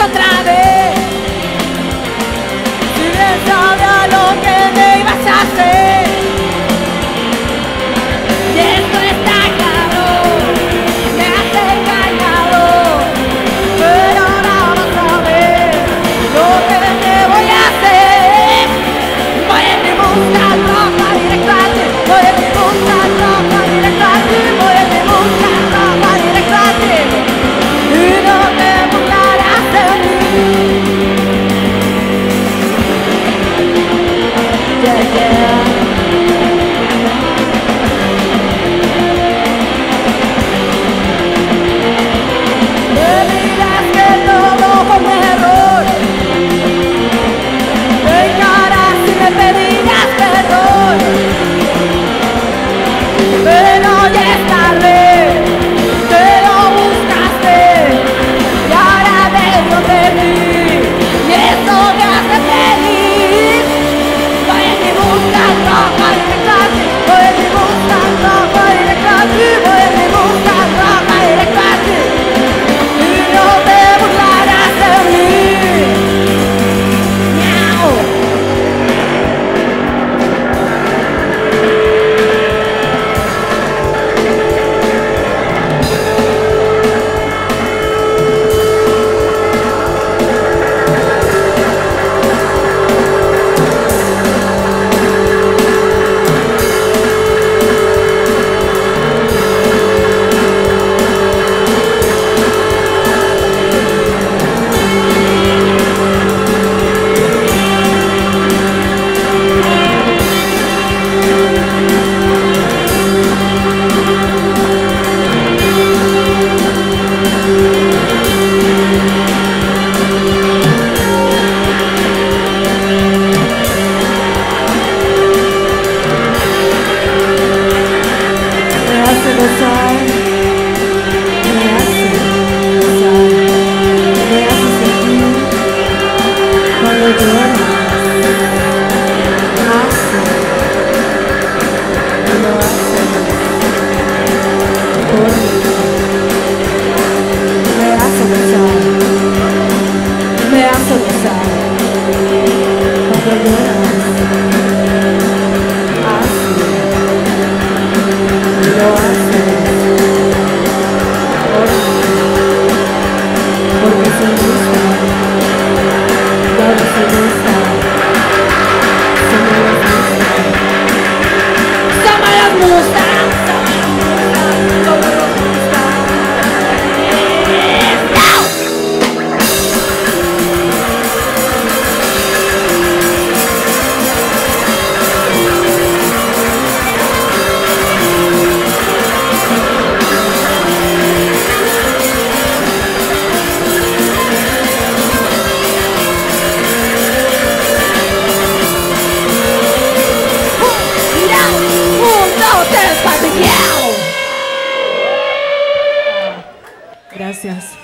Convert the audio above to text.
otra vez. Si bien sabía lo que me ibas a hacer, y esto está claro, me has engañado, pero ahora vas a ver lo que te voy a hacer. Voy en mi busca roja directo a ti, voy en mi busca roja directo a ti, voy en mi busca roja directo a ti, y no te burlarás de mí. Yeah, yeah. Me dirás que todo fue un error, vengarás y me pedirás perdón, pero ya es tarde, te lo buscaste y ahora dentro de mí, y eso me hace feliz. Voy en mi busca roja directo a ti, voy en mi busca roja directo a ti, voy en mi busca roja directo a ti, y no te burlarás de mí. Miau. Me hace gozar, me hace gozar, me hace sentir cuando lloras, hace, y lo hace por mí. Me hace gozar, me hace gozar cuando lloras, hace, y lo hace por mí, porque se gusta, y ahora se gusta, se me los gusta, se me los gusta, se me los gusta. Gracias.